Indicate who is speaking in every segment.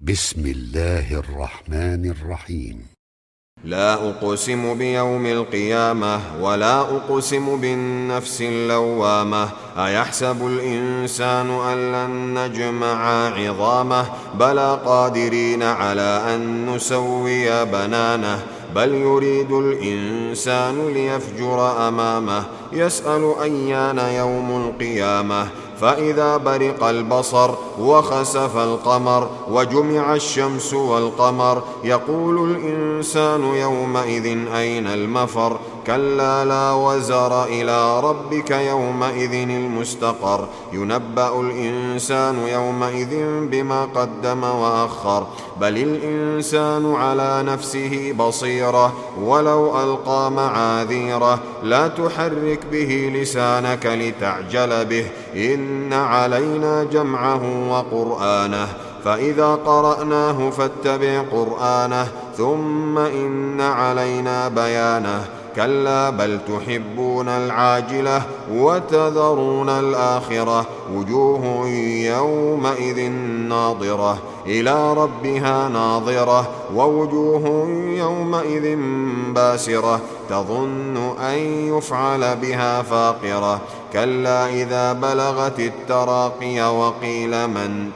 Speaker 1: بسم الله الرحمن الرحيم.
Speaker 2: لا أقسم بيوم القيامة ولا أقسم بالنفس اللوامة. أيحسب الإنسان أن لن نجمع عظامه بلى قادرين على أن نسوي بنانه بل يريد الإنسان ليفجر أمامه يسأل أيان يوم القيامة فإذا برق البصر وخسف القمر وجمع الشمس والقمر يقول الإنسان يومئذ أين المفر كلا لا وزر إلى ربك يومئذ المستقر ينبأ الإنسان يومئذ بما قدم وأخر بل الإنسان على نفسه بصيرة ولو ألقى معاذيره لا تحرك به لسانك لتعجل به إن علينا جمعه وقرآنه فإذا قرأناه فاتبع قرآنه ثم إن علينا بيانه كلا بل تحبون العاجلة وتذرون الآخرة وجوه يومئذ ناظرة إلى ربها ناظرة ووجوه يومئذ باسرة تظن أن يفعل بها فاقرة كلا إذا بلغت التراقي وقيل من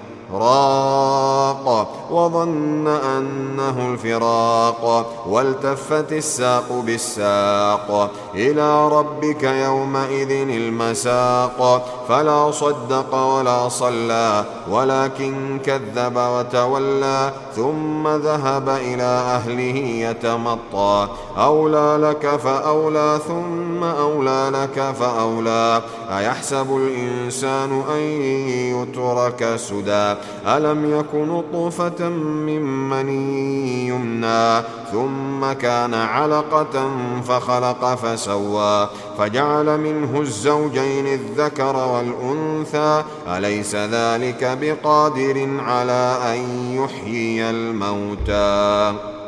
Speaker 2: راق وظن أنه الفراق والتفت الساق بالساق إلى ربك يومئذ المساق فلا صدق ولا صلى ولكن كذب وتولى ثم ذهب إلى أهله يتمطى أولى لك فأولى ثم أولى لك فأولى أيحسب الإنسان أن يترك سدى ألم يكن نطفة من مني يمنى ثم كان علقة فخلق فسوى فجعل منه الزوجين الذكر والأنثى أليس ذلك بقادر على أن يحيي الموتى